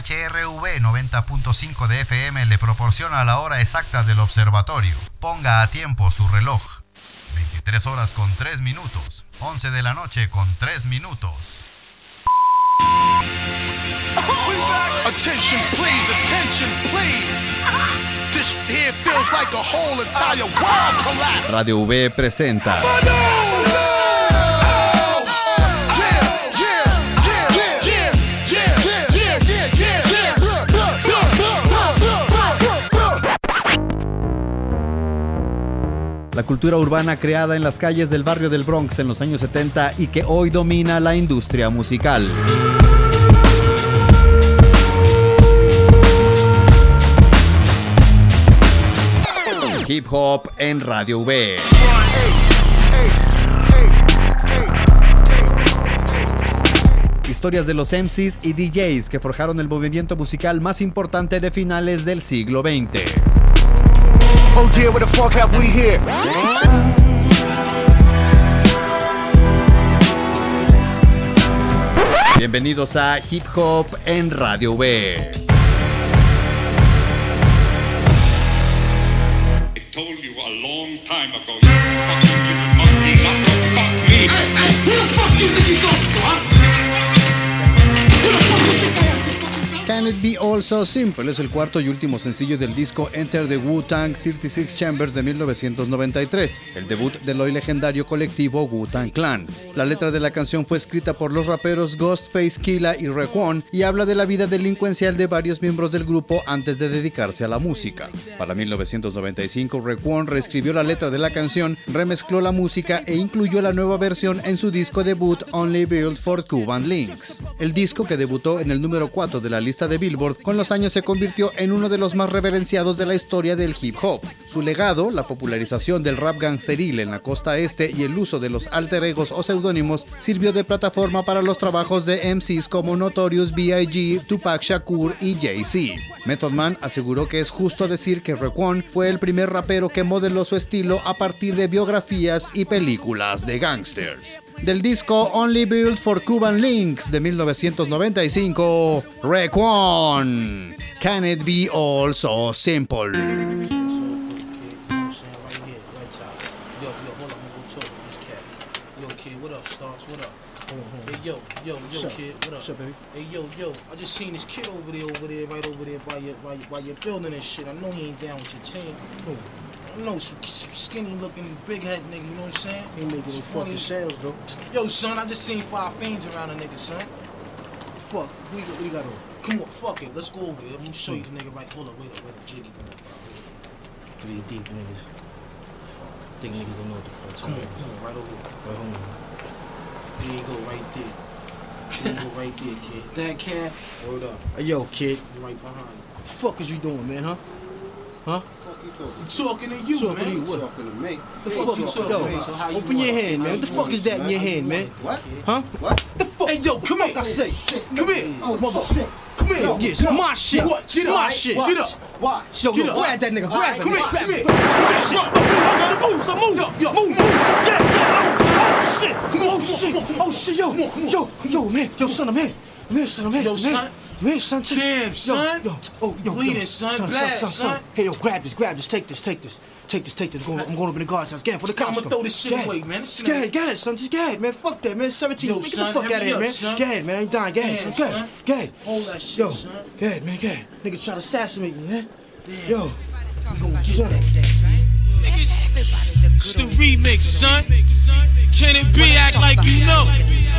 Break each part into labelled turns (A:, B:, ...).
A: HRV 90.5 de FM le proporciona la hora exacta del observatorio. Ponga a tiempo su reloj. 23 horas con 3 minutos. 11 de la noche con 3 minutos.
B: Attention please. This here feels like a whole entire world collapse.
C: Radio V presenta la cultura urbana creada en las calles del barrio del Bronx en los años 70 y que hoy domina la industria musical. Hip Hop en Radio V. Historias de los MCs y DJs que forjaron el movimiento musical más importante de finales del siglo XX.
B: Oh dear, what the fuck have we here?
C: Bienvenidos a Hip Hop en Radio V.
D: Told you a long time ago, you fucking little monkey, not to fuck me.
B: Hey, who the fuck you think you go to, huh?
C: Can It Be All So Simple es el cuarto y último sencillo del disco Enter the Wu-Tang 36 Chambers de 1993, el debut del hoy legendario colectivo Wu-Tang Clan. La letra de la canción fue escrita por los raperos Ghostface Killah y Raekwon y habla de la vida delincuencial de varios miembros del grupo antes de dedicarse a la música. Para 1995, Raekwon reescribió la letra de la canción, remezcló la música e incluyó la nueva versión en su disco debut Only Built for Cuban Links. El disco, que debutó en el número 4 de la lista de Billboard, con los años se convirtió en uno de los más reverenciados de la historia del hip hop. Su legado, la popularización del rap gangsteril en la costa este y el uso de los alter egos o seudónimos, sirvió de plataforma para los trabajos de MCs como Notorious B.I.G., Tupac Shakur y Jay-Z. Method Man aseguró que es justo decir que Raekwon fue el primer rapero que modeló su estilo a partir de biografías y películas de gangsters. Del disco Only Built for Cuban Links de 1995, Raekwon, Can It Be All So Simple.
E: Yo, kid, what up? What's up, baby? Hey, yo, I just seen this kid over there, right over there by your building and shit. I know he ain't down with your team. Who? I know, some skinny looking, big head nigga, you know what I'm saying? He making his fucking sales, though. Yo, son, I just seen 5 fiends around a nigga, son. Fuck, we got on. Come on, fuck it, let's go over there. I'm gonna show you the nigga right. Hold up, wait, Jiggy, come on. 3 deep niggas. Fuck, think niggas don't know what the fuck. Come on, right over here. Right home. There you go, right there. There you go, right there, kid. That cat, hold up. Hey, yo, kid. Right behind you. What the fuck is you doing, man, huh? Huh?
F: What the fuck you talking?
E: I'm talking to you,
F: talking
E: man.
F: To you, what? Talking to me.
E: The fuck you talking to me? So how you
F: open your hand, man. What the fuck is that in your hand, man? What? Huh? What?
E: The fuck? Hey, yo, come here. I say, come here.
F: Oh, motherfucker.
E: Come here.
F: Yo,
E: It's my shit. It's my shit. Get up.
F: Watch.
E: Yo,
F: grab that nigga. Grab him.
E: Come here. It's my shit. Move. Get. Oh, shit. Come on. Oh, shit. Yo, man. Yo, son of man. Yo, son. Man, son, damn, son. Yo, bleeding, son. Son.
F: Hey, yo, grab this. Take this. I'm going up in the guard's house. Get for the cops.
E: I'm gonna throw this shit away, man.
F: Go ahead, son. Just go ahead, man. Fuck that, man. 17.
E: Yo,
F: Get
E: son,
F: the fuck out of here, man.
E: Son.
F: Go ahead, man. I ain't dying. Go ahead, son. Go ahead.
E: Hold that shit, son.
F: Go ahead, man. Go ahead. Nigga try to assassinate me, man.
E: Damn.
F: Yo.
E: We gonna get that. Niggas, it's the remix, son. Can it be act like you know?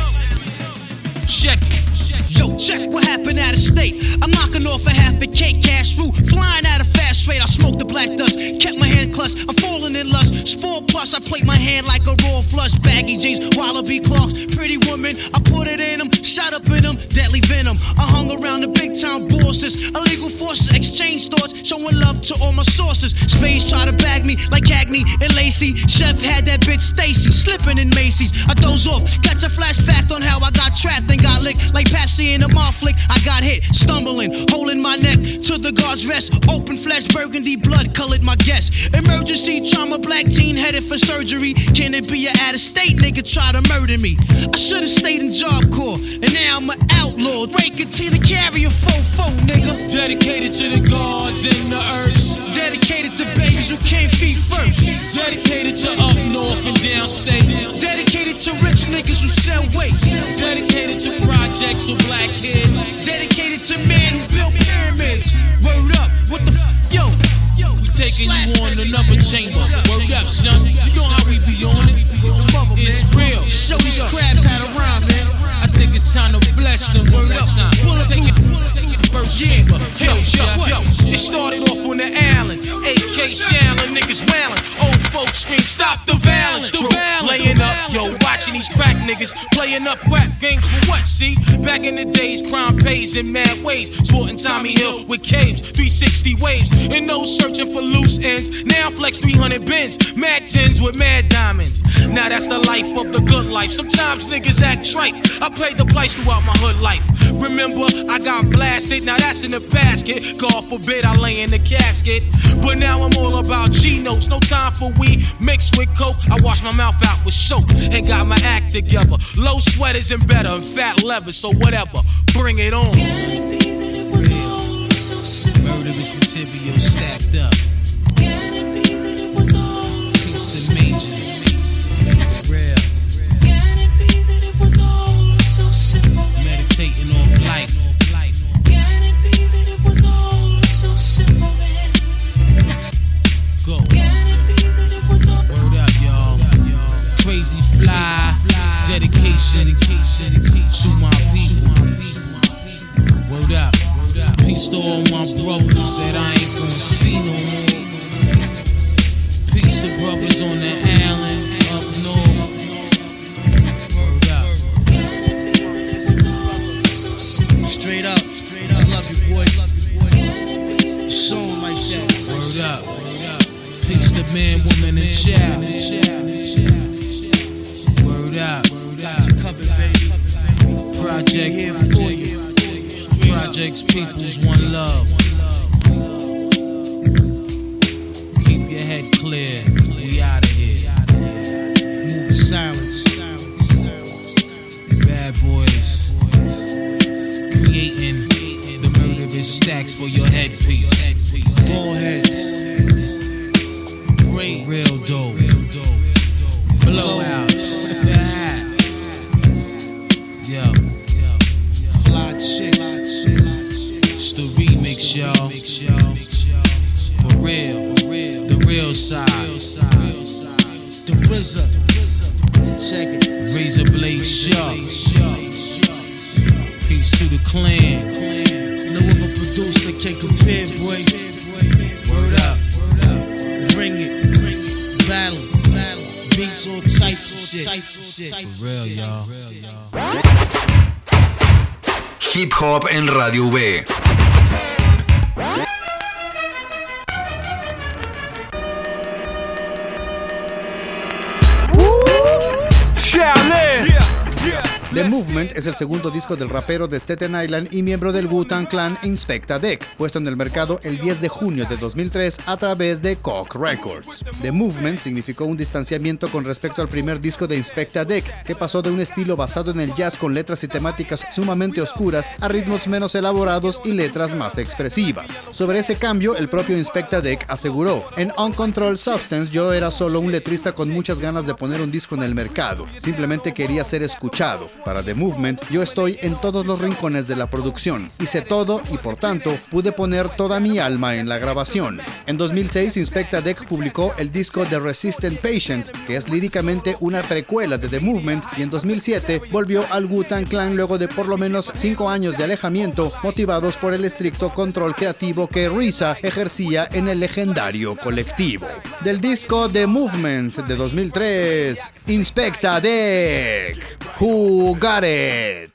E: Check it.
G: Yo, check what happened out of state. I'm knocking off a half a cake, cash fruit, flying at a fast rate. I smoked the black dust, kept my hand clutched. I'm falling in lust. Sport plus, I plate my hand like a raw flush. Baggy jeans, wallaby clocks, pretty woman. I put it in them, shot up in them, deadly venom. I hung around the big time bosses, illegal forces, exchange thoughts, showing love to all my sources. Spades try to bag me like Cagney and Lacey. Chef had that bitch Stacy slipping in Macy's. I doze off, catch a flashback on how I got trapped and got licked like Pepsi in a mall flick. I got hit, stumbling, holding my neck to the guard's rest. Open flesh, burgundy blood colored my guess. Emergency I'm a black teen headed for surgery. Can it be a out-of-state nigga try to murder me? I should've stayed in Job Corps, and now I'm an outlaw. Ray continue to carry a fofo, nigga.
E: Dedicated to the gods and the earths.
G: Dedicated to babies who can't feed first.
E: Dedicated to up north and downstate.
G: Dedicated to rich niggas who sell weight.
E: Dedicated to projects with black kids.
G: Dedicated to men who built pyramids. Word up, what the yo?
E: We taking you on another chamber. Word up, son. You know how we be on it. It's real.
G: Show these crabs how to rhyme, man.
E: I think it's time to bless them. Word up, son. First chamber. Yo. It started off on the island. AK Shallon, niggas wailing. Old folks scream, stop the violence. Laying up, yo, watching these crack niggas playing up rap games for what? See, back in the days, crime pays in mad ways. Sporting Tommy Hill with caves, 360 waves, and no searching for loose ends. Now flex 300 bins, mad tins with mad diamonds. Now that's the life of the good life. Sometimes niggas act trite. I paid the price throughout my hood life. Remember, I got blasted. Now that's in the basket. God forbid I lay in the casket. But now I'm all about G-notes. No time for weed mixed with coke. I wash my mouth out with soap and got my act together. Low sweaters and better and fat leather. So whatever, bring it on.
G: Murderous material stacked up. Peace to majors. Real. Meditating on life. Go. Word up, y'all. Crazy fly. Dedication to my people. Word up. Peace to all my brothers that I ain't gonna see no more. Peace to brothers on the island up north. Word up. Straight up. I love you, boy. Song like that. Word up. Peace to man, woman, and child. Word up. Got you covered, baby. Project here for you. Projects, people's one love. Keep your head clear. We out of here. Move in silence. Bad boys. Creating the murderous stacks for your headpiece. Ballheads. Real dope. Blowouts. Yo. Fly shit. It's the remix, y'all. For real. The real side. The RZA. Check it. Razor blade sharp. Peace to the clan. No other producer can compare, boy. Word up. Bring it. Battle. Beats all types of shit. For real, y'all.
H: Hip Hop en Radio V.
C: The Movement es el segundo disco del rapero de Staten Island y miembro del Wu-Tang Clan Inspectah Deck, puesto en el mercado el 10 de junio de 2003 a través de Cock Records. The Movement significó un distanciamiento con respecto al primer disco de Inspectah Deck, que pasó de un estilo basado en el jazz con letras y temáticas sumamente oscuras a ritmos menos elaborados y letras más expresivas. Sobre ese cambio, el propio Inspectah Deck aseguró: en Uncontrolled Substance yo era solo un letrista con muchas ganas de poner un disco en el mercado, simplemente quería ser escuchado. Para The Movement, yo estoy en todos los rincones de la producción, hice todo y por tanto pude poner toda mi alma en la grabación. En 2006, Inspectah Deck publicó el disco The Resistant Patient, que es líricamente una precuela de The Movement, y en 2007 volvió al Wu-Tang Clan luego de por lo menos 5 años de alejamiento, motivados por el estricto control creativo que RZA ejercía en el legendario colectivo. Del disco The Movement de 2003, Inspectah Deck, Who Got It?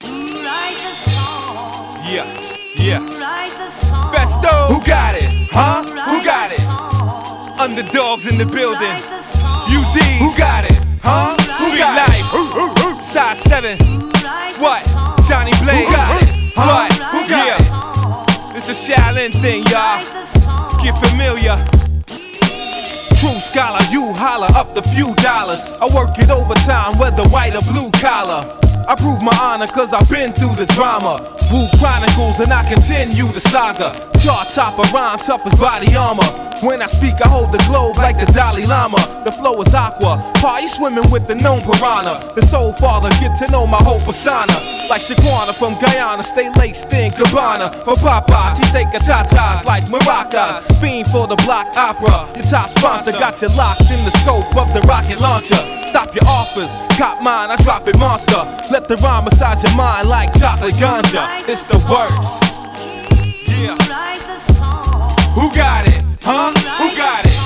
I: Yeah. Festo, who got it? Huh? Who got it? Underdogs in the building. UD, who got it? Huh? Street life. Size 7. What? Johnny Blaze. Who got it? What? Who got it? It's a Shaolin thing, y'all. Get familiar. true scholar, you holler up the few dollars. I work it overtime, whether white or blue collar. I prove my honor cause I've been through the drama. Wu Chronicles and I continue the saga. Chart topper, rhyme tough as body armor. When I speak I hold the globe like the Dalai Lama. The flow is aqua, party swimming with the known piranha. The soul father, get to know my whole persona. Like Shaquana from Guyana, stay laced in Cabana. For Popeyes, he take a tatas like maracas. Fiend for the block opera, your top sponsor. Got you locked in the scope of the rocket launcher. Stop your offers, cop mine, I drop it monster. Let the rhyme massage your mind like chocolate ganja. It's the worst. Yeah. Who got it? Huh? Who got it?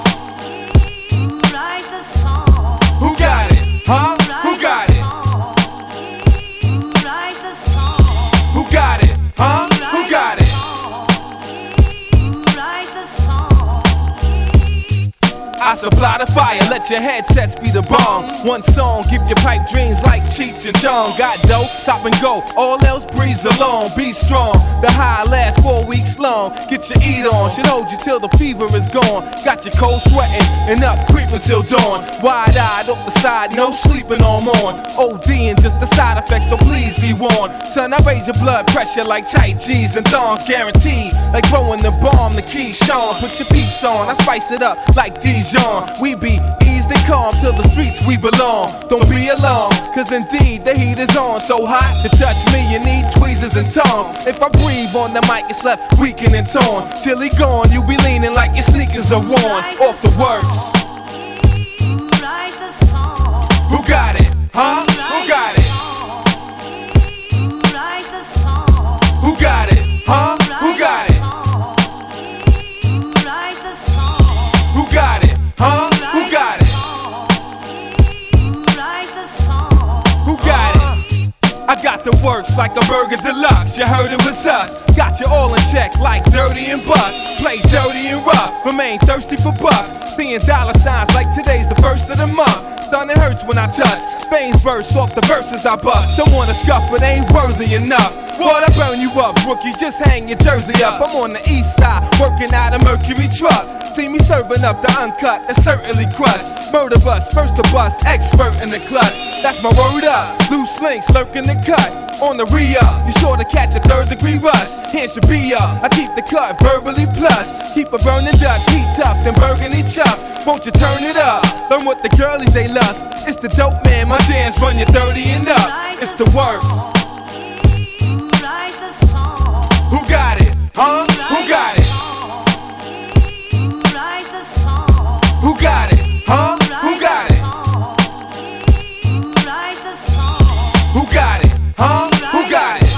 I: Who got it? Huh? Who got it? Who got it? Huh? Who got it? I supply the fire, let your headsets be the bomb. One song, give your pipe dreams like Cheech and Chong. Got dough, stop and go, all else breeze along. Be strong, the high lasts 4 weeks long. Get your eat on, should hold you till the fever is gone. Got your cold sweating and up creeping till dawn. Wide-eyed off the side, no sleeping on morn. ODing just the side effects, so please be warned. Son, I raise your blood pressure like tight G's and thongs guaranteed. Like throwing the bomb, the key Sean. Put your peeps on, I spice it up like Dijon. We be eased and calm till the streets we belong. Don't be alarmed, cause indeed the heat is on. So hot to touch me, you need tweezers and tongs. If I breathe on the mic, it's left weakened and torn. Till he gone, you be leaning like your sneakers are worn. Off the works. Who got it? Huh? Who got it? Who got it? Huh? Who got it? Who got it? Huh? Who got it? Who got it? I got the works like a burger deluxe. You heard it was us. Got you all in check like dirty and bust. Play dirty and rough. Remain thirsty for bucks. Seeing dollar signs like today's the first of the month. Son, it hurts when I touch. Veins burst off the verses I bust. Someone to scuff but ain't worthy enough. What, I burn you up, rookie, just hang your jersey up. I'm on the east side, working out a Mercury truck. See me serving up the uncut, that's certainly crushed. Murder bus, first to bust, expert in the clutch. That's my word up, loose links lurking the cut. On the re-up, you sure to catch a 3rd-degree rush. Hands should be up, I keep the cut verbally plush. Keep a burning Dutch, heat tough, then burgundy chucks. Won't you turn it up, learn what the girlies they lust. It's the dope man, my jams run you 30 and up. It's the worst. Who got it? Huh? Who got it? Who got it? Huh? Who got it? Who got it? Huh? Who got it?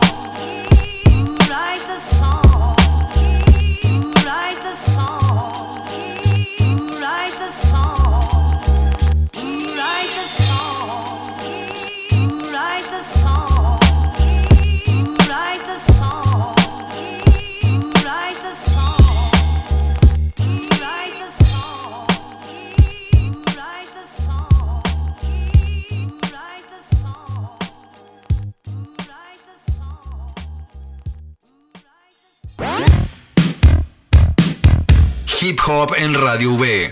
H: Hip Hop en Radio V.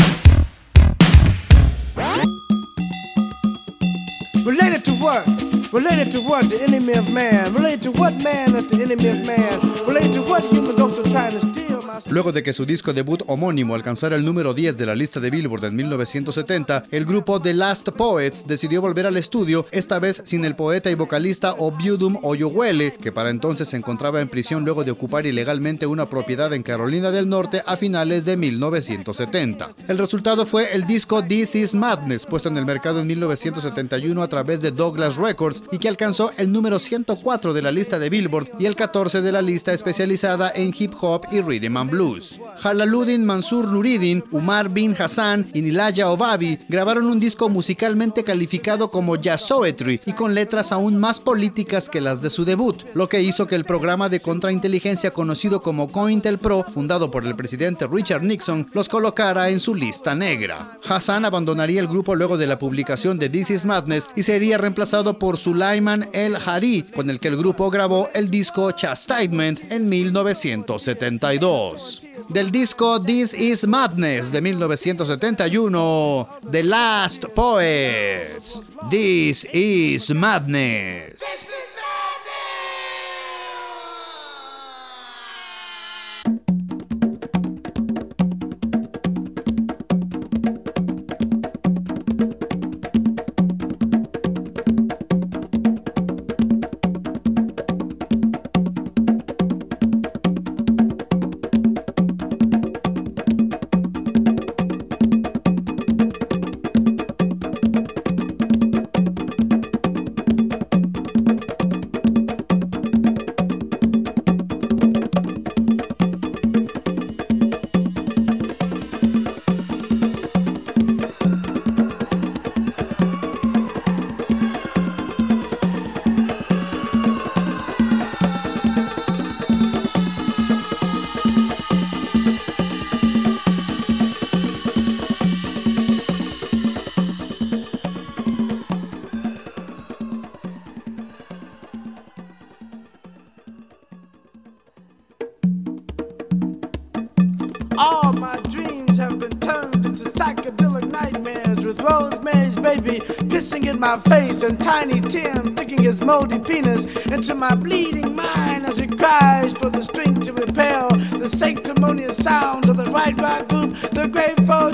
J: Related to what? Related to what? The enemy of man. Related to what man is the enemy of man? Related to what human dogs are trying to steal my...
C: Luego de que su disco debut homónimo alcanzara el número 10 de la lista de Billboard en 1970, el grupo The Last Poets decidió volver al estudio, esta vez sin el poeta y vocalista Obiudum Oyewole, que para entonces se encontraba en prisión luego de ocupar ilegalmente una propiedad en Carolina del Norte a finales de 1970. El resultado fue el disco This Is Madness, puesto en el mercado en 1971 a través de Douglas Records y que alcanzó el número 104 de la lista de Billboard y el 14 de la lista especializada en hip hop y rhythm and blues. Jalaluddin Mansur Nuruddin, Umar bin Hassan y Nilaya Obabi grabaron un disco musicalmente calificado como jazzoetry y con letras aún más políticas que las de su debut, lo que hizo que el programa de contrainteligencia conocido como COINTELPRO, fundado por el presidente Richard Nixon, los colocara en su lista negra. Hassan abandonaría el grupo luego de la publicación de This Is Madness y sería reemplazado por Sulaiman El Hari, con el que el grupo grabó el disco Chastisement en 1972. 2. Del disco This Is Madness de 1971, The Last Poets. This Is Madness.
J: All my dreams have been turned into psychedelic nightmares with Rosemary's Baby pissing in my face and Tiny Tim sticking his moldy penis into my bleeding mind as it cries for the strength to repel the sanctimonious sounds of the right rock group, the Grateful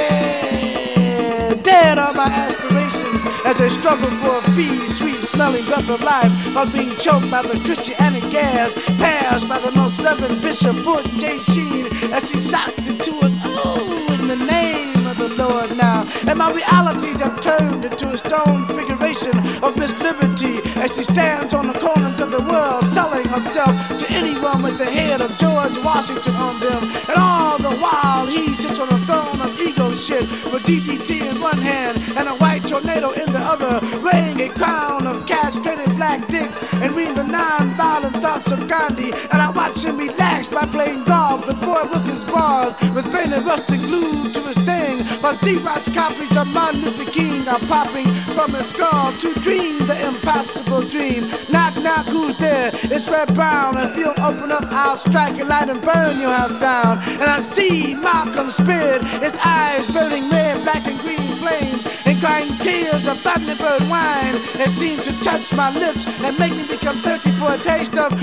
J: Dead. Dead are my aspirations as they struggle for a free, sweet smelling breath of life while being choked by the Christianic gas passed by the most Reverend Bishop Foot J. Sheen as she shouts it to us, oh, in the name of the Lord now. And my realities have turned into a stone figuration of Miss Liberty as she stands on the corners of the world selling herself to anyone with the head of George Washington on them. And all the while he sits on a throne of ego shit with DDT in one hand and a white tornado in the other, wearing a crown of castrated black dicks and reading the non-violent thoughts of Gandhi. And I watch him relax by playing golf with Boy Wilkins bars with painted rustic glue to his thing, while Xerox copies of Martin Luther King are popping from his skull to dream the impossible dream. Knock, knock, who's there? It's Red Brown. If you'll open up, I'll strike a light and burn your house down. And I see Malcolm's spirit, his eyes burning red, black, and green flames, and crying tears of Thunderbird wine that seem to touch my lips and make me become thirsty for a taste of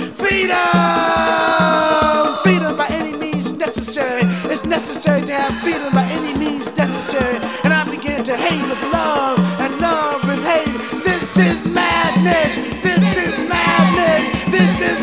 J: freedom. Freedom by any means necessary. It's necessary to have freedom by any means necessary. And I begin to hate with love and love with hate. This is madness. This is madness. This is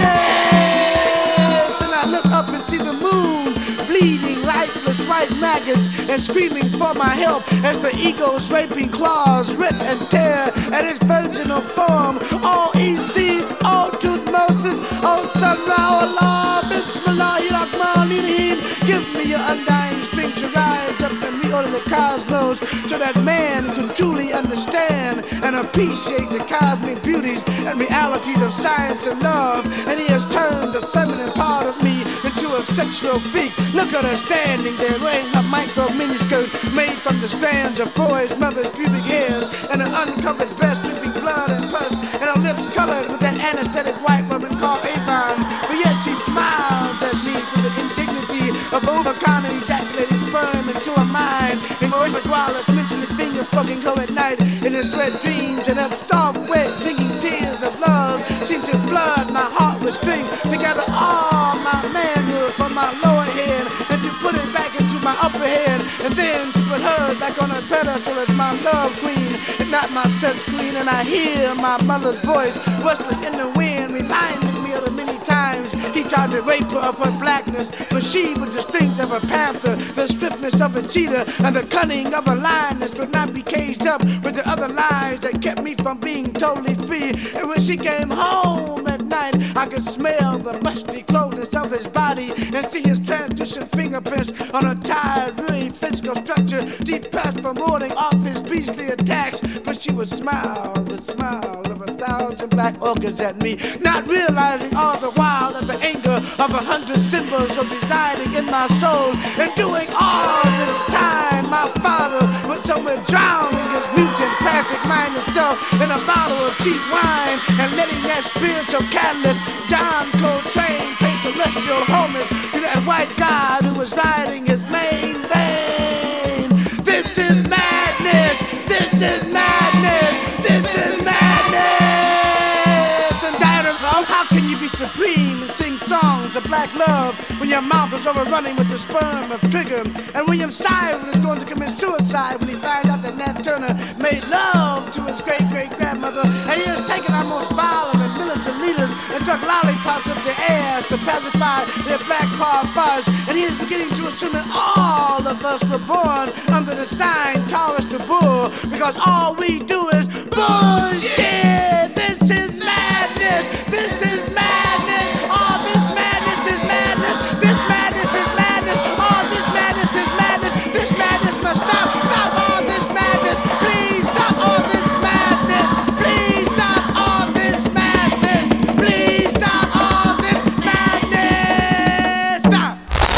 J: madness. And I look up and see the moon bleeding lifeless white maggots and screaming for my help as the eagle's raping claws rip and tear at its virginal form. Oh Isis, oh Tuthmosis, oh Samra, Allah, Bismillah, Rahim. Give me your undying strength to rise up and reorder the cosmos so that man can truly understand and appreciate the cosmic beauties and realities of science and love. And he has turned the feminine part of me into a sexual freak. Look at her standing there wearing her micro miniskirt made from the strands of Freud's mother's pubic hairs and her uncovered breast dripping blood and pus and her lips colored with that anesthetic white woman called Avon. But yet she smiles at me with the indignity of overcoming ejaculating sperm into her mind. And Maurice McGuire's mentally finger fucking her at night in his red dreams, and her soft, wet, drinking tears of love seem to flood my heart with strength to gather all my manhood from my lower head and to put it back into my upper head, and then to put her back on her pedestal as my love queen and not my sex queen. And I hear my mother's voice rustling in the wind, reminding me of the many times he tried to rape her of her blackness, but she, with the strength of a panther, the swiftness of a cheetah, and the cunning of a lioness, would not be caged up with the other lies that kept me from being totally free. And when she came home at night, I could smell the musty closeness of his body and see his translucent fingerprints on a tired, weary physical structure, depressed from warding off his beastly attacks. But she would smile the smile of 1,000 black orchids at me, not realizing all the while that the anger of 100 symbols was residing in my soul. And doing all this time, my father was somewhere drowning his mutant plastic mind itself himself in a bottle of cheap wine and letting that spiritual catalyst, John Coltrane, pay celestial homage to that white god who was riding his main vein. This is madness! This is madness! This is madness! And dinosaurs, how can you be supreme and sing songs of black love when your mouth is overrunning with the sperm of Trigger? And William Siren is going to commit suicide when he finds out that Nat Turner made love to his great-great-grandmother, and he has taken our most violent and militant leaders and took lollipops up their ass to pacify their black power fuzz, and he is beginning to assume that all of us were born under the sign Taurus to Bull, because all we do is bullshit! This is madness! This is madness! All this madness is madness! This madness is madness! All this madness is madness! This madness must stop! Stop all this madness! Please stop all this madness! Please stop all this madness! Please stop all this madness! Stop!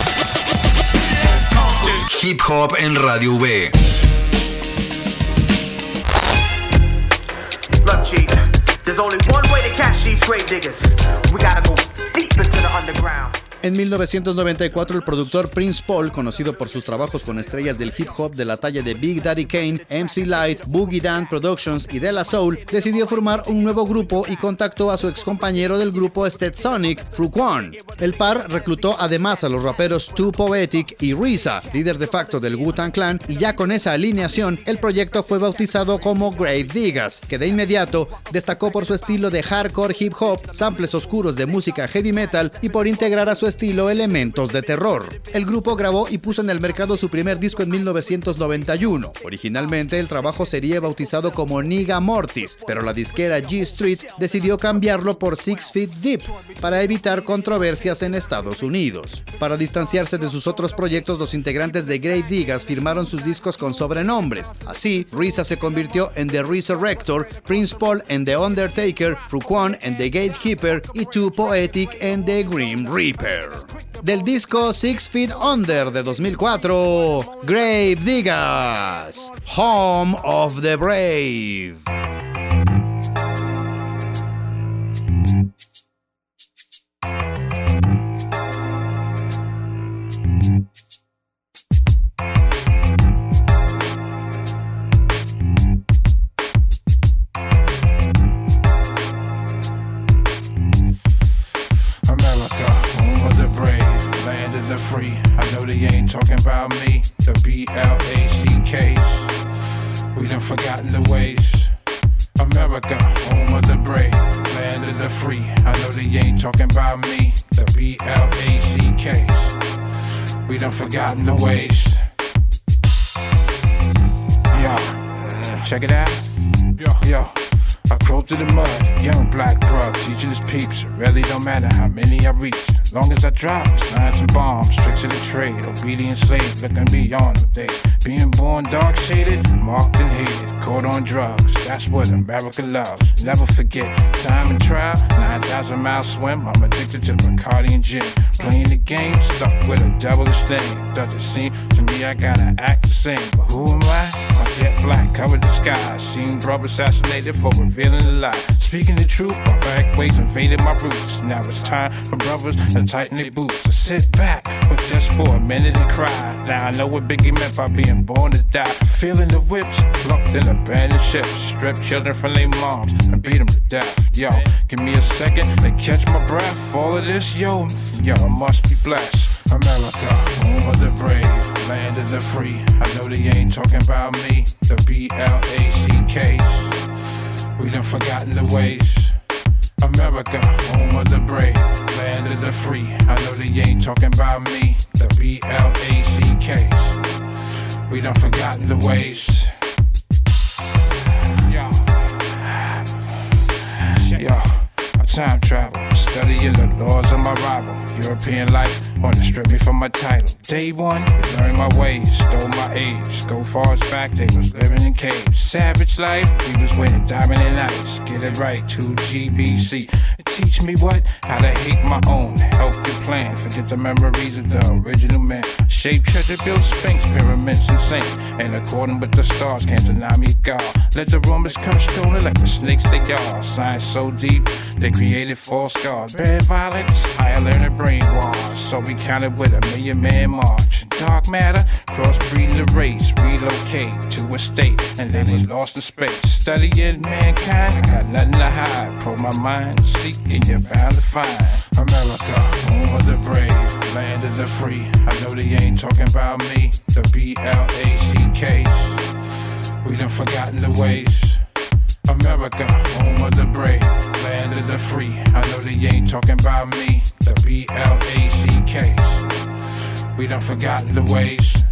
H: Hip Hop en Radio V.
K: Look, Chief, there's only one way to catch these grave diggers. We gotta go deep into the underground.
C: En 1994, el productor Prince Paul, conocido por sus trabajos con estrellas del hip hop de la talla de Big Daddy Kane, MC Lyte, Boogie Dan Productions y De La Soul, decidió formar un nuevo grupo y contactó a su excompañero del grupo Stetsonic, Frequan. El par reclutó además a los raperos Too Poetic y RZA, líder de facto del Wu-Tang Clan, y ya con esa alineación, el proyecto fue bautizado como Grave Diggaz, que de inmediato destacó por su estilo de hardcore hip hop, samples oscuros de música heavy metal y por integrar a su estilo elementos de terror. El grupo grabó y puso en el mercado su primer disco en 1991. Originalmente el trabajo sería bautizado como Nigga Mortis, pero la disquera G Street decidió cambiarlo por 6 Feet Deep para evitar controversias en Estados Unidos. Para distanciarse de sus otros proyectos, los integrantes de Grave Diggaz firmaron sus discos con sobrenombres. Así, RZA se convirtió en The Resurrector, Prince Paul en The Undertaker, Frequan en The Gatekeeper y Too Poetic en The Grim Reaper. Del disco 6 Feet Under de 2004, Grave Diggaz, Home of the Brave.
L: The free, I know they ain't talking about me. The BLACKs, we done forgotten the ways. America, home of the brave, land of the free. I know they ain't talking about me. The BLACKs, we done forgotten the ways. Yo, check it out. Yo. I crawled through the mud, young black grub, teaching his peeps. It really don't matter how many I reach, long as I drop signs and bombs, tricks of the trade, obedient slave, looking beyond the day. Being born dark shaded, marked and hated, caught on drugs. That's what America loves. Never forget time and trial, 9,000 mile swim. I'm addicted to Bacardi and gin. Playing the game, stuck with a devilish thing. Does it seem to me I gotta act the same? But who am I? I'm jet black, covered the sky. Seen brother assassinated for revealing the lie. Speaking the truth, my back ways invaded my roots. Now it's time for brothers to tighten their boots. To sit back, but just for a minute and cry. Now I know what Biggie meant by being born to die. Feeling the whips, plucked in abandoned ships. Strip children from their moms and beat them to death. Yo, give me a second to catch my breath. All of this, yo, I must be blessed. America, home of the brave, land of the free. I know they ain't talking about me. The BLACKs, we done forgotten the ways. America, home of the brave, land of the free. I know they ain't talking about me. The BLACKs, we done forgotten the ways. Yo, I time travel, studying the laws of my rival. European life, wanna strip me from my title. Day one, learn my ways, stole my age. Go far as back, they was living in caves. Savage life, we was winning diamond and ice. Get it right, 2GBC. teach me what? How to hate my own. Help your plan. Forget the memories of the original man. Shape treasure, build sphinx, pyramids and saint. And according with the stars, can't deny me God. Let the rumors come strolling like the snakes they are. Science so deep, they created false gods. Bad violence, I learned a brainwash. So we counted with a million-man march. Dark matter, crossbreeding the race. Relocate to a state, and then was lost in space. Studying mankind, I got nothing to hide. Probe my mind, seeking you're bound to find. America, home of the brave, land of the free. I know they ain't talking about me. The BLACKs, we done forgotten the ways. America, home of the brave, land of the free. I know they ain't talking about me. The BLACKs, we done forgotten the ways.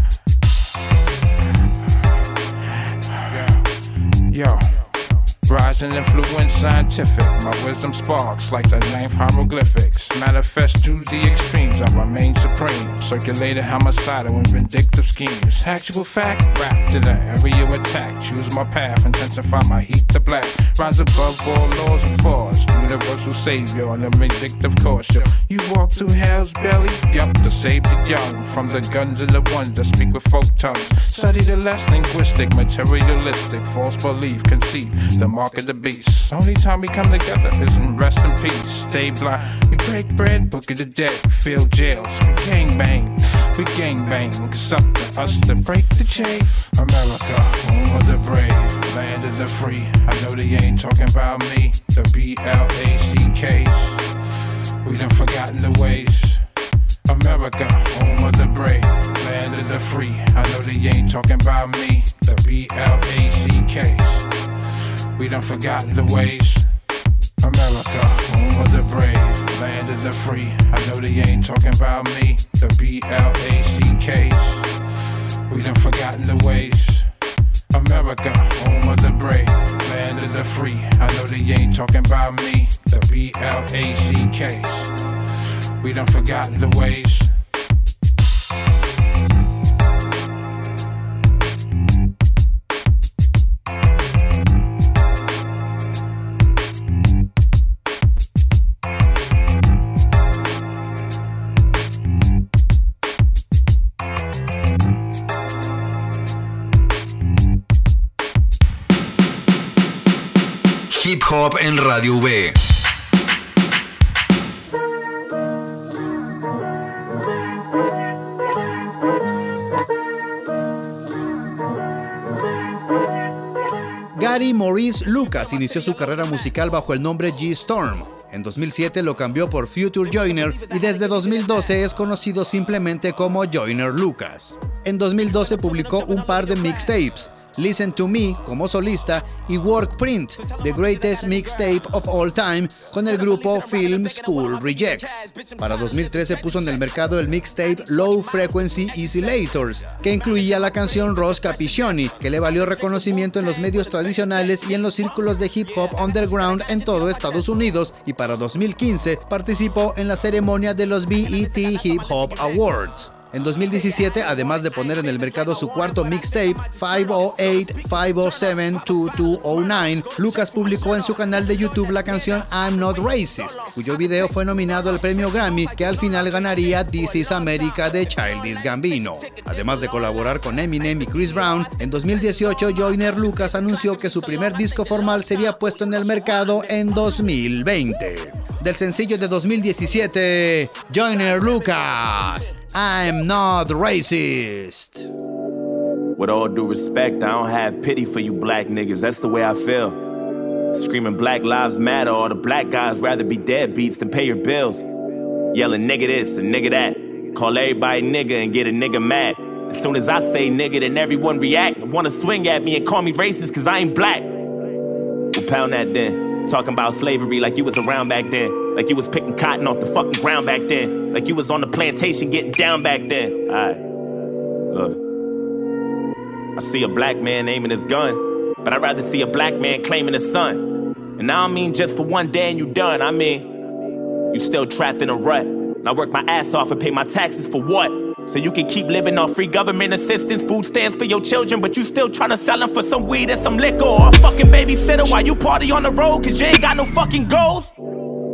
L: Yo, rising influence scientific. My wisdom sparks like the 9th hieroglyphics. Manifest through the extremes, I remain supreme. Circulated homicidal and vindictive schemes. Actual fact, wrapped in an area attack. Choose my path, intensify my heat to black. Rise above all laws and flaws. Universal savior on a vindictive course. Yo, you walk through hell's belly, yup, to save the young. From the guns and the ones that speak with folk tongues. Study the less linguistic, materialistic, false belief, conceit. The mark of the beast. Only time we come together is in rest in peace. Stay blind. We break bread, book of the dead. Fill jails. We gangbang. We gangbang. It's up to us to break the chain. America, home of the brave, land of the free. I know they ain't talking about me. The BLACKs, we done forgotten the ways. America, home of the brave, land of the free. I know they ain't talking about me. The BLACKs, we done forgotten the ways. America, home of the brave, land of the free. I know they ain't talking about me. The BLACKs, we done forgotten the ways. America, home of the brave, land of the free. I know they ain't talking about me. The BLACKs, we done forgotten the ways.
H: Hip Hop en Radio V.
C: Gary Maurice Lucas inició su carrera musical bajo el nombre G-Storm. En 2007 lo cambió por Future Joyner y desde 2012 es conocido simplemente como Joyner Lucas. En 2012 publicó un par de mixtapes, Listen to Me como solista y Work Print, The Greatest Mixtape of All Time, con el grupo Film School Rejects. Para 2013 puso en el mercado el mixtape Low Frequency Oscillators, que incluía la canción Ross Capiccioni, que le valió reconocimiento en los medios tradicionales y en los círculos de hip hop underground en todo Estados Unidos, y para 2015 participó en la ceremonia de los BET Hip Hop Awards. En 2017, además de poner en el mercado su cuarto mixtape, 508-507-2209, Lucas publicó en su canal de YouTube la canción I'm Not Racist, cuyo video fue nominado al premio Grammy, que al final ganaría This Is America de Childish Gambino. Además de colaborar con Eminem y Chris Brown, en 2018 Joyner Lucas anunció que su primer disco formal sería puesto en el mercado en 2020. Del sencillo de 2017, Joyner Lucas, I'm Not Racist.
M: With all due respect, I don't have pity for you black niggas. That's the way I feel. Screaming Black Lives Matter, all the black guys rather be deadbeats than pay your bills. Yelling nigga this and nigga that. Call everybody nigga and get a nigga mad. As soon as I say nigga, then everyone react and wanna swing at me and call me racist cause I ain't black. We'll pound that then. Talking about slavery like you was around back then. Like you was picking cotton off the fucking ground back then. Like you was on the plantation getting down back then. Alright, look. I see a black man aiming his gun, but I'd rather see a black man claiming his son. And I don't mean just for one day and you done. I mean, you still trapped in a rut. And I work my ass off and pay my taxes for what? So you can keep living on free government assistance, food stamps for your children, but you still tryna sell them for some weed and some liquor, or a fucking babysitter while you party on the road cause you ain't got no fucking goals?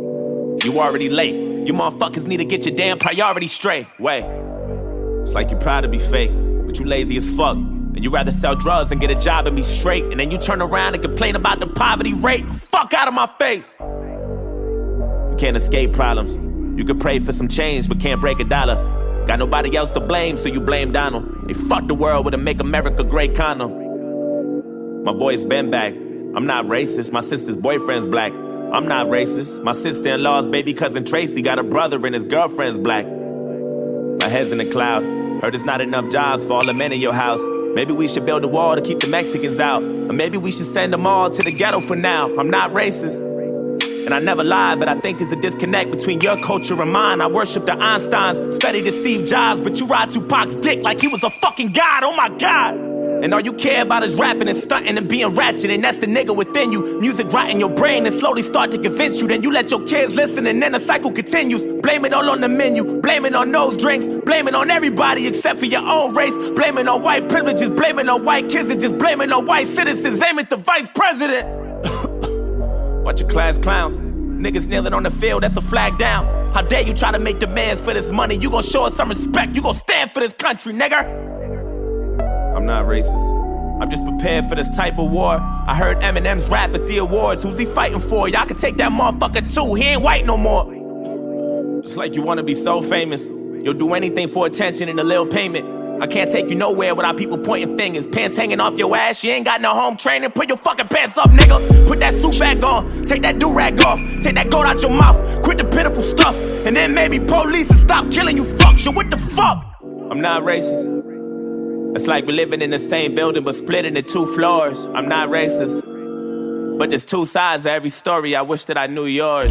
M: You already late. You motherfuckers need to get your damn priorities straight. Wait. It's like you're proud to be fake, but you lazy as fuck. And you rather sell drugs and get a job and be straight. And then you turn around and complain about the poverty rate. Fuck out of my face. You can't escape problems. You can pray for some change, but can't break a dollar. Got nobody else to blame, so you blame Donald. They fucked the world with a Make America Great condom. My voice been back. I'm not racist. My sister's boyfriend's black. I'm not racist. My sister-in-law's baby cousin Tracy got a brother and his girlfriend's black. My head's in the cloud. Heard there's not enough jobs for all the men in your house. Maybe we should build a wall to keep the Mexicans out. Or maybe we should send them all to the ghetto for now. I'm not racist. And I never lied, but I think there's a disconnect between your culture and mine. I worship the Einsteins, studied the Steve Jobs, but you ride Tupac's dick like he was a fucking god. Oh my God. And all you care about is rapping and stunting and being ratchet. And that's the nigga within you. Music rotting your brain and slowly start to convince you. Then you let your kids listen and then the cycle continues. Blame it all on the menu. Blame it on those drinks. Blame it on everybody except for your own race. Blame it on white privileges. Blame it on white kids and just blame it on white citizens. Aim at the vice president. Bunch of class clowns. Niggas kneeling on the field, that's a flag down. How dare you try to make demands for this money? You gon' show us some respect. You gon' stand for this country, nigga. I'm not racist. I'm just prepared for this type of war. I heard Eminem's rap at the awards. Who's he fighting for? Y'all can take that motherfucker too. He ain't white no more. It's like you wanna be so famous. You'll do anything for attention and a little payment. I can't take you nowhere without people pointing fingers. Pants hanging off your ass, you ain't got no home training. Put your fucking pants up, nigga. Put that suit back on. Take that do-rag off. Take that gold out your mouth. Quit the pitiful stuff. And then maybe police will stop killing you fucks. Yo, what the fuck? I'm not racist. It's like we're living in the same building but split into 2 floors. I'm not racist. But there's 2 sides to every story. I wish that I knew yours.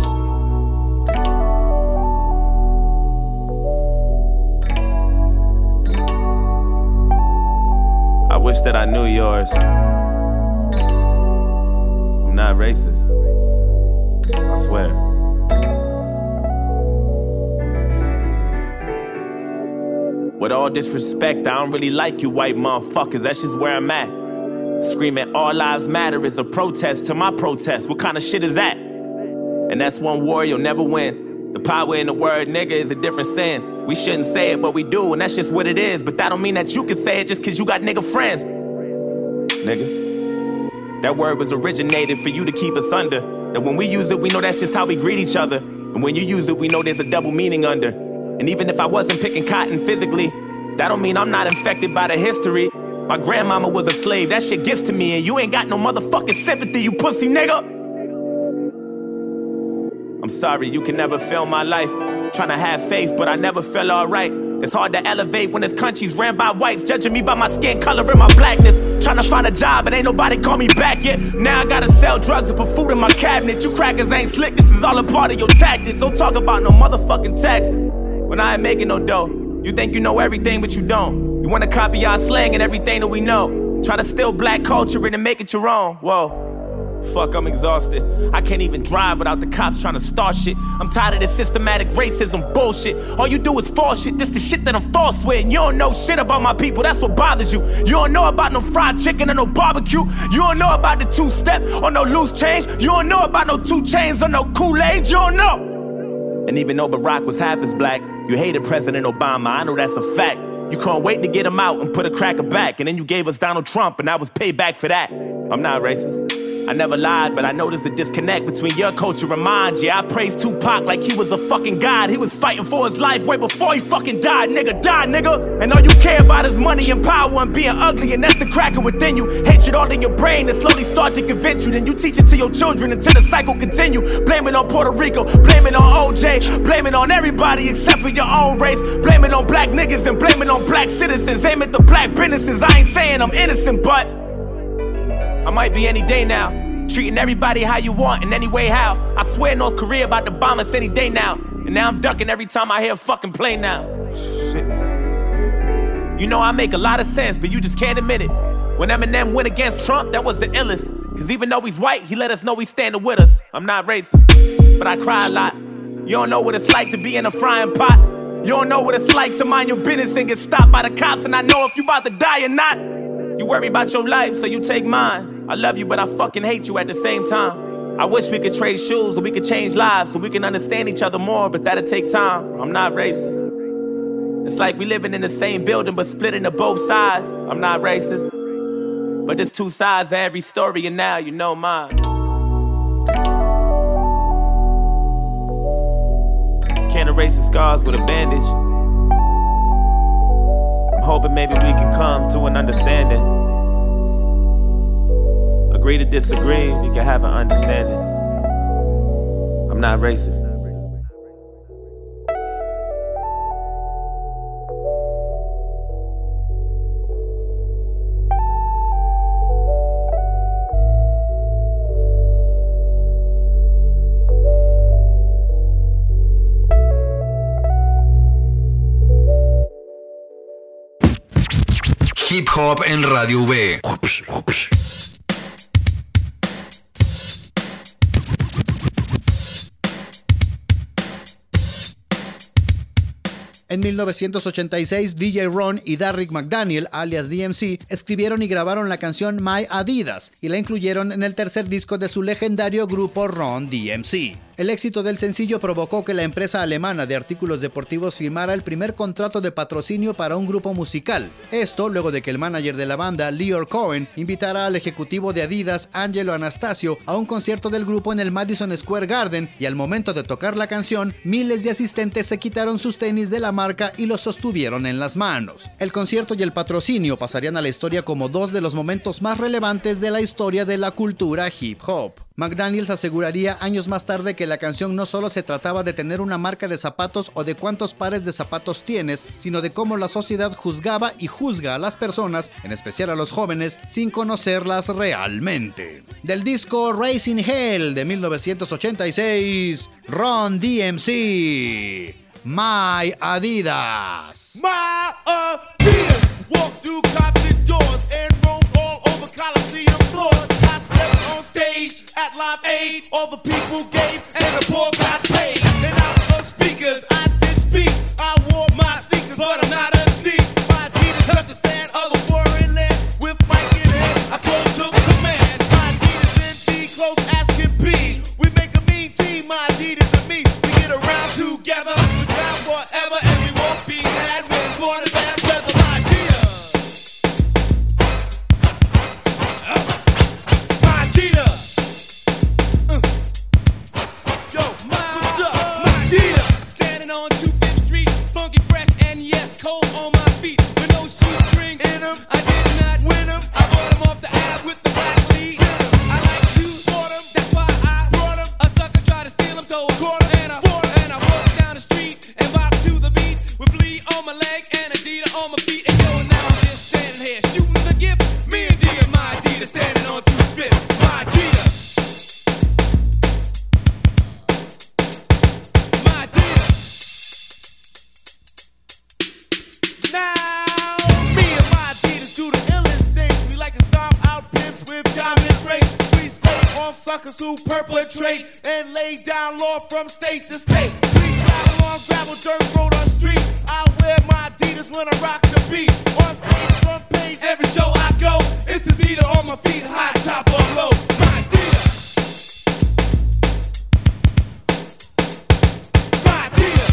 M: I wish that I knew yours. I'm not racist. I swear. With all disrespect, I don't really like you white motherfuckers. That's just where I'm at. Screaming all lives matter is a protest to my protest. What kind of shit is that? And that's one war you'll never win. The power in the word nigga is a different sin. We shouldn't say it, but we do, and that's just what it is. But that don't mean that you can say it just cause you got nigga friends. Nigga. That word was originated for you to keep us under. And when we use it, we know that's just how we greet each other. And when you use it, we know there's a double meaning under. And even if I wasn't picking cotton physically, that don't mean I'm not infected by the history. My grandmama was a slave, that shit gets to me. And you ain't got no motherfucking sympathy, you pussy nigga. I'm sorry, you can never feel my life. Tryna have faith, but I never feel alright. It's hard to elevate when this country's ran by whites, judging me by my skin color and my blackness. Tryna find a job, but ain't nobody call me back yet. Now I gotta sell drugs and put food in my cabinet. You crackers ain't slick, this is all a part of your tactics. Don't talk about no motherfucking taxes when I ain't making no dough. You think you know everything, but you don't. You wanna copy our slang and everything that we know. Try to steal black culture and make it your own. Whoa. Fuck, I'm exhausted. I can't even drive without the cops trying to start shit. I'm tired of this systematic racism bullshit. All you do is false shit, this the shit that I'm false with. And you don't know shit about my people, that's what bothers you. You don't know about no fried chicken or no barbecue. You don't know about the 2-step or no loose change. You don't know about no 2 chains or no Kool-Aid. You don't know. And even though Barack was half as black, you hated President Obama, I know that's a fact. You couldn't wait to get him out and put a cracker back. And then you gave us Donald Trump and I was payback for that. I'm not racist. I never lied, but I know there's a disconnect between your culture and mine. Yeah, I praised Tupac like he was a fucking god. He was fighting for his life way before he fucking died. Nigga, die, nigga. And all you care about is money and power and being ugly, and that's the cracker within you. Hatred all in your brain and slowly start to convince you. Then you teach it to your children until the cycle continue. Blame it on Puerto Rico, blame it on OJ, blame it on everybody except for your own race. Blame it on black niggas and blame it on black citizens. Aim at the black businesses. I ain't saying I'm innocent, but I might be any day now. Treating everybody how you want in any way how. I swear North Korea about to bomb us any day now. And now I'm ducking every time I hear a fucking plane now. Shit. You know I make a lot of sense, but you just can't admit it. When Eminem went against Trump, that was the illest. Cause even though he's white, he let us know he's standing with us. I'm not racist, but I cry a lot. You don't know what it's like to be in a frying pot. You don't know what it's like to mind your business and get stopped by the cops. And I know if you about to die or not. You worry about your life, so you take mine. I love you, but I fucking hate you at the same time. I wish we could trade shoes so we could change lives so we can understand each other more, but that'll take time. I'm not racist. It's like we living in the same building but split into both sides. I'm not racist. But there's two sides to every story, and now you know mine. Can't erase the scars with a bandage. I'm hoping maybe we can come to an understanding. Agree to disagree, we can have an understanding. I'm not racist.
H: Hip Hop en Radio V.
C: En 1986, DJ Ron y Darrick McDaniel, alias DMC, escribieron y grabaron la canción My Adidas y la incluyeron en el tercer disco de su legendario grupo Ron DMC. El éxito del sencillo provocó que la empresa alemana de artículos deportivos firmara el primer contrato de patrocinio para un grupo musical. Esto luego de que el manager de la banda, Lior Cohen, invitara al ejecutivo de Adidas, Angelo Anastasio, a un concierto del grupo en el Madison Square Garden, y al momento de tocar la canción, miles de asistentes se quitaron sus tenis de la marca y los sostuvieron en las manos. El concierto y el patrocinio pasarían a la historia como dos de los momentos más relevantes de la historia de la cultura hip hop. McDaniels aseguraría años más tarde que la canción no solo se trataba de tener una marca de zapatos o de cuántos pares de zapatos tienes, sino de cómo la sociedad juzgaba y juzga a las personas, en especial a los jóvenes, sin conocerlas realmente. Del disco Raising Hell de 1986, Ron DMC, My Adidas.
N: My Adidas. Walk through concert doors and roam all over Coliseum floors. I stepped on stage at Live Aid. All the people gave and the poor got paid. And out of speakers, I did speak. I wore my sneakers, but I'm not a sneak. My Adidas touched the sand of a foreign land. With mic in hand, I close took command. My Adidas indeed close as can be. We make a mean team, my Adidas and me. We get around together, we're down forever, and we won't be had when born in bad weather. My Adidas. My Adidas. Yo, what's up? My Adidas. Standing on 25th Street, funky, fresh, and yes, cold on my feet. With no shoestring in them, I did not win them. I bought them off the ab with the black lead. I like to bought them, that's why I brought them. A sucker tried to steal them, so I caught them. And I walked down the street and bopped to the beat with Flea on my leg and Adidas on my feet. And yo, now I'm just standing here shooting the gift. Me and D and my Adidas standing on 25th. My Adidas. My Adidas. Now, me and my Adidas do the illest things. We like to stomp out pimps with diamond rings. We slay all suckers who perpetrate and lay down law from state to state. We travel on gravel, dirt road or street. I wear my Adidas when I rock the beat. On stage, front page, every show I go. It's Adidas on my feet, high, top or low. My Adidas. My Adidas.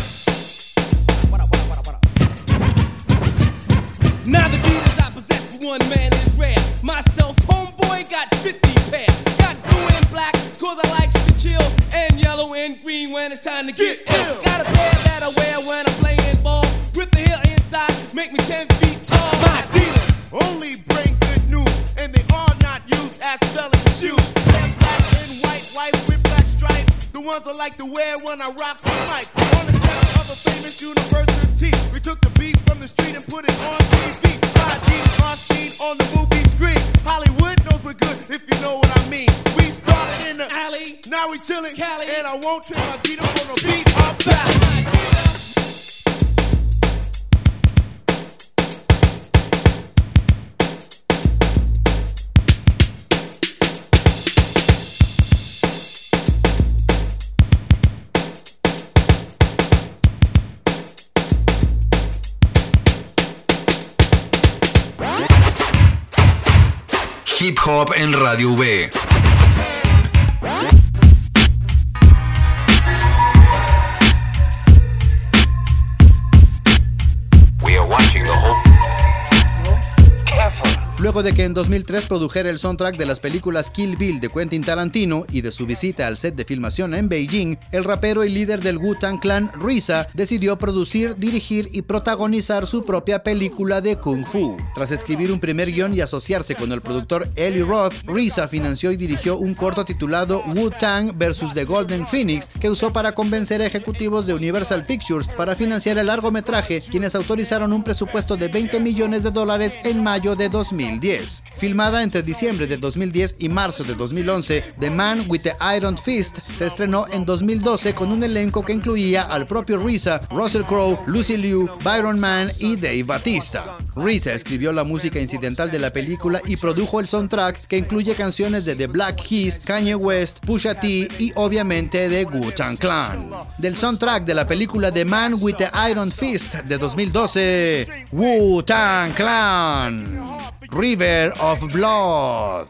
N: Now the Adidas I possess for one man is rare. Myself, homeboy, got 50 pair. Got blue and black, cause I likes to chill. And yellow and green when it's time to get ill. Got a pair that I wear when I'm playing ball. With the heel inside, make me 10 feet tall. My Adidas only bring good news. And they are not used as selling shoes. They're black and white with black stripes. The ones I like to wear when I rock the mic. On the steps of a famous university. We took the beat from the street and put it on TV. My Adidas are seen on the movie screen. Hollywood knows we're good if you know what I mean. We started in the alley, now we chillin' Cali. And I won't trip my Adidas for no beat or battle.
H: Hip Hop en Radio V.
C: luego de que en 2003 produjera el soundtrack de las películas Kill Bill de Quentin Tarantino y de su visita al set de filmación en Beijing, el rapero y líder del Wu-Tang Clan, RZA, decidió producir, dirigir y protagonizar su propia película de Kung Fu. Tras escribir un primer guión y asociarse con el productor Eli Roth, RZA financió y dirigió un corto titulado Wu-Tang vs. The Golden Phoenix, que usó para convencer a ejecutivos de Universal Pictures para financiar el largometraje, quienes autorizaron un presupuesto de $20 millones en mayo de 2010. Filmada entre diciembre de 2010 y marzo de 2011, The Man with the Iron Fist se estrenó en 2012 con un elenco que incluía al propio RZA, Russell Crowe, Lucy Liu, Byron Mann y Dave Bautista. RZA escribió la música incidental de la película y produjo el soundtrack, que incluye canciones de The Black Keys, Kanye West, Pusha T y obviamente de Wu-Tang Clan. Del soundtrack de la película The Man with the Iron Fist de 2012, Wu-Tang Clan, River of Blood.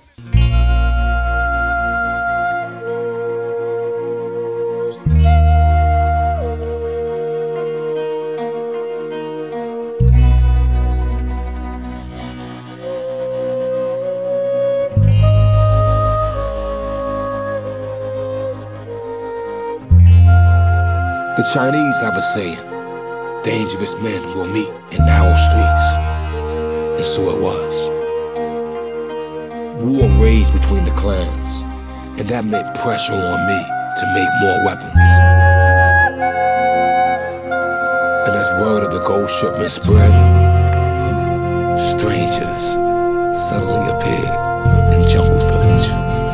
O: The Chinese have a saying, dangerous men will meet in narrow streets. And so it was. War raged between the clans, and that meant pressure on me to make more weapons. And as word of the gold shipment spread, strangers suddenly appeared in Jungle Village.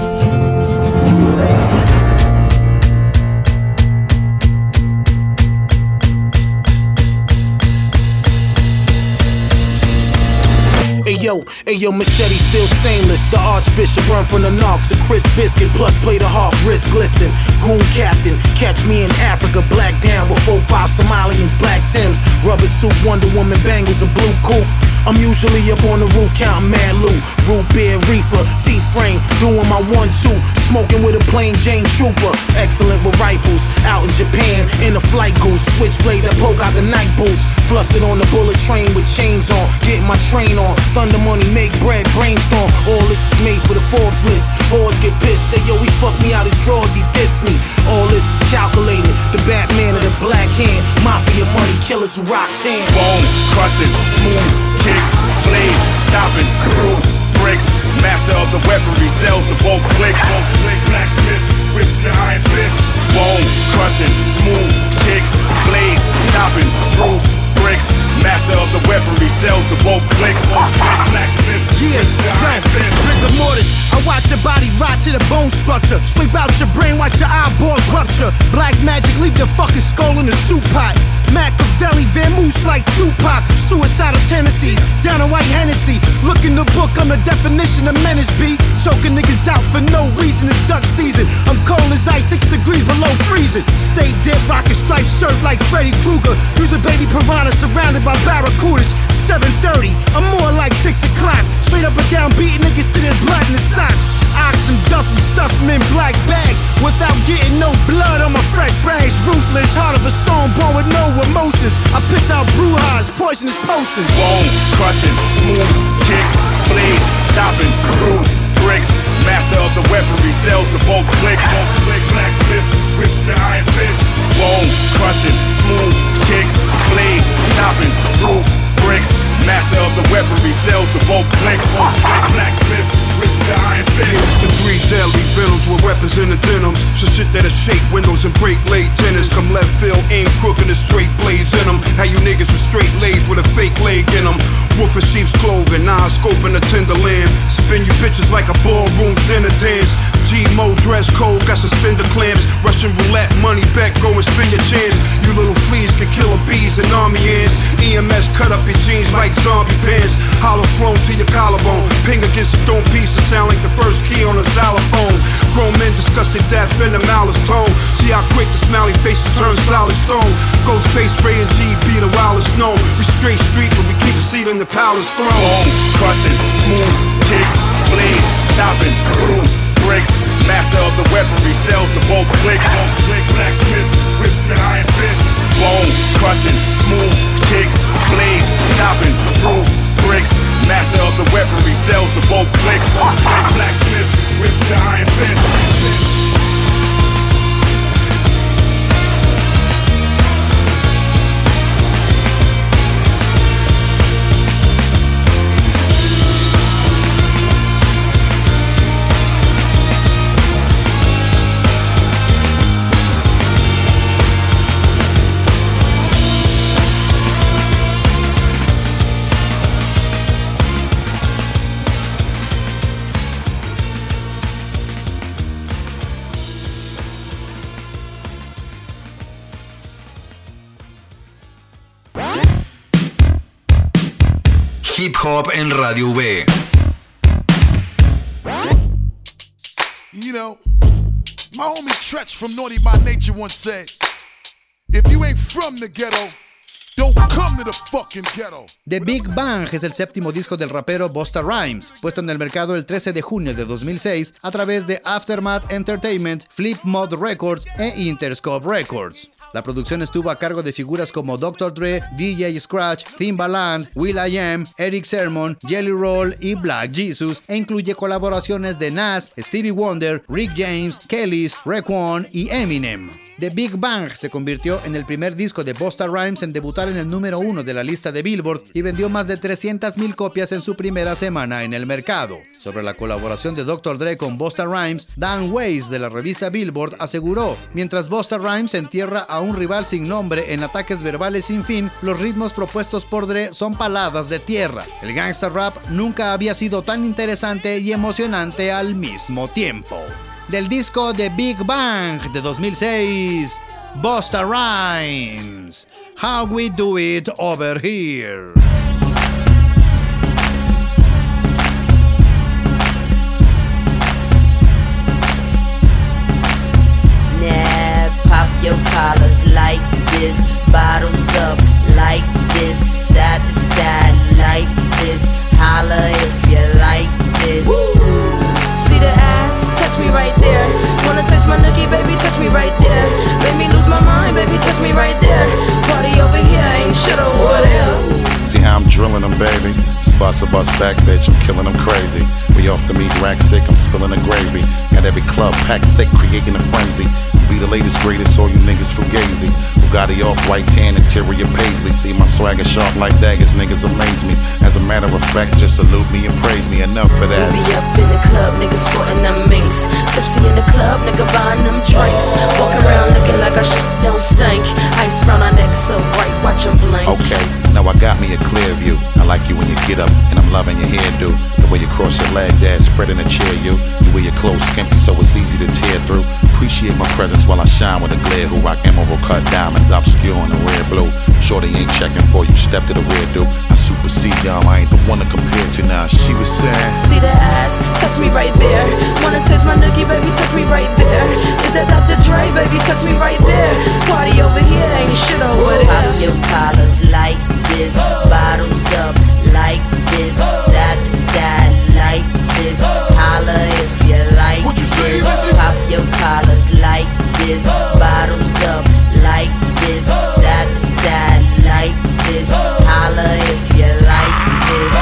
P: Ayo, machete still stainless. The Archbishop run from the knocks. A crisp biscuit plus play the harp, wrist glisten. Goon captain, catch me in Africa. Black down with 4-5 Somalians, black Timbs. Rubber suit, Wonder Woman bangles, a blue coupe. I'm usually up on the roof counting mad loot. Root beer, reefer, T-frame, doing my 1-2. Smoking with a plain Jane Trooper. Excellent with rifles, out in Japan in a flight goose. Switchblade that poke out the night boots. Flustered on the bullet train with chains on. Getting my train on. Thunder money, make bread, brainstorm. All this is made for the Forbes list. Whores get pissed, say yo, he fucked me out his drawers, he dissed me. All this is calculated. The Batman of the black hand. Mafia money killers who rocks hand.
Q: Bone, crushing, smooth, kicks, blades, chopping, through, bricks. Master of the weaponry, sells to both clicks. Blacksmith with the iron fist. Bone, crushing, smooth, kicks, blades, chopping, through, bricks. Master of the weaponry, sells to both clicks. Blacksmith with the iron fist.
J: Rigor mortis, I watch your body rot to the bone structure. Scrape out your brain, watch your eyeballs rupture. Black magic, leave your fucking skull in the soup pot. Machiavelli, Van Moose like Tupac. Suicidal tendencies, down a white Hennessy. Look in the book, I'm the definition of menace beat. Choking niggas out for no reason, it's duck season. I'm cold as ice, 6 degrees below freezing. Stay dead, rockin' striped shirt like Freddy Krueger. Use a baby piranha surrounded by barracudas. 7:30, I'm more like 6 o'clock. Straight up and down, beating niggas to their blood in the socks. Ox and Duffy, stuff them in black bags without getting no blood on my fresh rags. Ruthless, heart of a stone, born with no emotions. I piss out brujas, poisonous potions.
Q: Bone, crushing, smooth, kicks, blades, chopping, through, bricks. Master of the weaponry, sells to both clicks. Blacksmith with the iron fist. Bone, crushing, smooth, kicks, blades, chopping, through, bricks. Master of the weaponry, sells to both clicks. Blacksmith with the iron fist.
R: The 3 deadly venoms with weapons in the denims. So shit that'll shake windows and break late tennis. Come left field, aim crook and a straight blaze in them. How you niggas with straight legs with a fake leg in them. Wolf in sheep's clothing, scope in a tender lamb. Spin you bitches like a ballroom dinner dance. G-Mo dress code, got suspender clamps. Russian roulette, money back, go and spin your chance. You little fleas can kill a bees and army ants. EMS cut up your jeans like zombie pants. Hollow thrown to your collarbone. Ping against a stone piece to sound like the first key on a xylophone. Grown men discuss their death in a malice tone. See how quick the smiley faces turn solid stone. Ghost face spray and GB, the wildest known. We straight street, but we keep a seat on the palace throne.
Q: Bone, crushing, smooth, kicks, blades, chopping, through, bricks. Master of the weaponry, sells to both clicks. Blacksmith with the iron fist. Bone, crushing, smooth, kicks, blades, chopping, through, bricks. Master of the weaponry, sells sells to both cliques. Blacksmith with the iron fist.
H: Hip Hop en Radio V.
B: You know, my homie Tretch from Naughty by Nature once said, if you ain't from the ghetto, don't come to the fucking ghetto.
C: The Big Bang es el séptimo disco del rapero Busta Rhymes, puesto en el mercado el 13 de junio de 2006 a través de Aftermath Entertainment, Flip Mod Records e Interscope Records. La producción estuvo a cargo de figuras como Dr. Dre, DJ Scratch, Timbaland, will.i.am, Eric Sermon, Jelly Roll y Black Jesus, e incluye colaboraciones de Nas, Stevie Wonder, Rick James, Kellys, Raekwon y Eminem. The Big Bang se convirtió en el primer disco de Busta Rhymes en debutar en el número 1 de la lista de Billboard y vendió más de 300,000 copias en su primera semana en el mercado. Sobre la colaboración de Dr. Dre con Busta Rhymes, Dan Weiss de la revista Billboard aseguró: mientras Busta Rhymes entierra a un rival sin nombre en ataques verbales sin fin, los ritmos propuestos por Dre son paladas de tierra. El gangsta rap nunca había sido tan interesante y emocionante al mismo tiempo. Del disco The Big Bang de 2006, Busta Rhymes, How We Do It Over Here.
S: Nah, pop your collars like this, bottles up like this, side to side like this, holla if you like this.
T: See the ass, touch me right there. Wanna taste my nookie, baby, touch me right there. Make me lose my mind, baby, touch me right there. Party over here, ain't shit over there.
U: See how I'm drilling them, baby. Bust a bus back, bitch, I'm killing them crazy. We off the meat rack sick, I'm spilling the gravy. Got every club packed thick, creating a frenzy. Be the latest, greatest, all you niggas fugazi. Bugatti off white tan, interior paisley. See my swagger sharp like daggers, niggas amaze me. As a matter of fact, just salute me and praise me. Enough for that.
T: We be up in the club, niggas sporting them minks. Tipsy in the club, nigga buying them drinks. Walking around looking like our shit don't stink. Ice round our neck so bright, watch them blink.
U: Okay, now I got me a clear view. I like you when you get up, and I'm loving your hairdo. The way you cross your legs, ass spread in a chair, you. You wear your clothes skimpy so it's easy to tear through. Appreciate my presence while I shine with a glare. Who rock emerald cut diamonds, obscure in the red blue. Shorty ain't checking for you, step to the rear, dude. I supersede y'all, I ain't the one to compare to now. She was saying,
T: see the ass, touch me right there. Wanna taste my nookie, baby, touch me right there. Is that Dr. Dre, baby, touch me right there. Party over here, ain't shit over there.
S: Pop your collars like this, bottles up like this, side to side like this, holla if you like this. Pop your collars like this, bottles up like this, side to side like this, holla if you like this.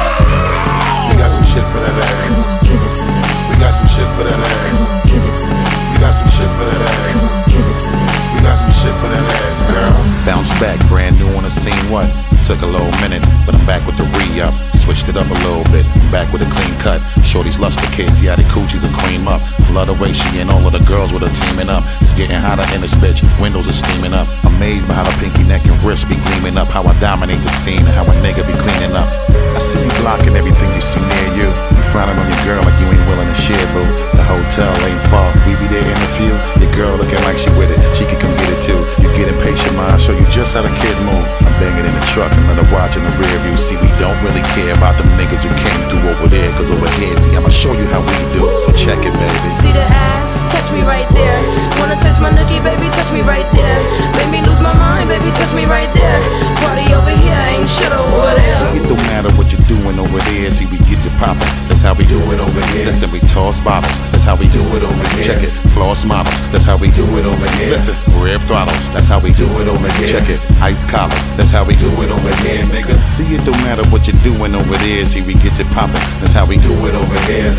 U: we got some shit for that ass.
T: Come on, give it to me.
U: We got some shit for that ass.
T: Come on, give it to me.
U: We got some shit for that ass.
T: Come on, give it to me.
U: We got some shit for that ass, girl. Bounce back, brand new on the scene, what? Took a little minute, but I'm back with the re-up. Switched it up a little bit, I'm back with a clean cut. Shorty's luster kids, yeah, they coochies are cream up. I love the way she and all of the girls with her teaming up. It's getting hotter in this bitch, windows are steaming up. Amazed by how the pinky neck and wrist be gleaming up. How I dominate the scene and how a nigga be cleaning up. I see you blocking everything you see near you. You frowning on your girl like you ain't willing to share, boo. The hotel ain't far, we be there in a few. Your girl looking like she with it, she can come get it too. You get impatient, ma, I'll show you just how the kid move. I'm banging in the truck and let her watch in the rear view. See, we don't really care about them niggas who came through over there, cause over here, see, I'ma show you how we do. So check it, baby.
T: See the ass, touch me right there. Wanna taste my nookie, baby, touch me right there. Make me lose my mind, baby, touch me right there. Party over here, ain't shit over there.
U: See, it don't matter what you're doing over there. See, we get it poppin', that's how we do it over here. Listen, we Toss bottles, that's how we do it over here. Check it. Floss models, that's how we do it over here. Listen, rev throttles, that's how we do it over here. Check it. Ice collars, that's how we do it over here, nigga. See, it don't matter what you're doing over there. See, we get it poppin', that's how we do it over here.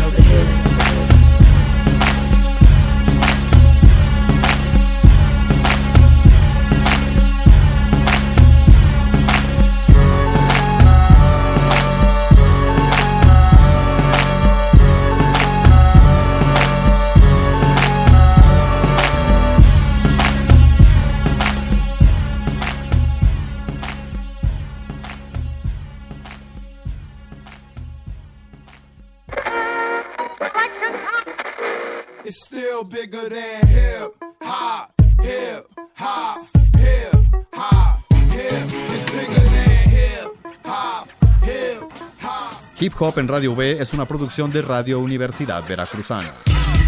B: It's still bigger than hip hop, hip hop, hip hop, hip. It's bigger than hip hop, hip hop.
C: Hip Hop en Radio B es una producción de Radio Universidad Veracruzana.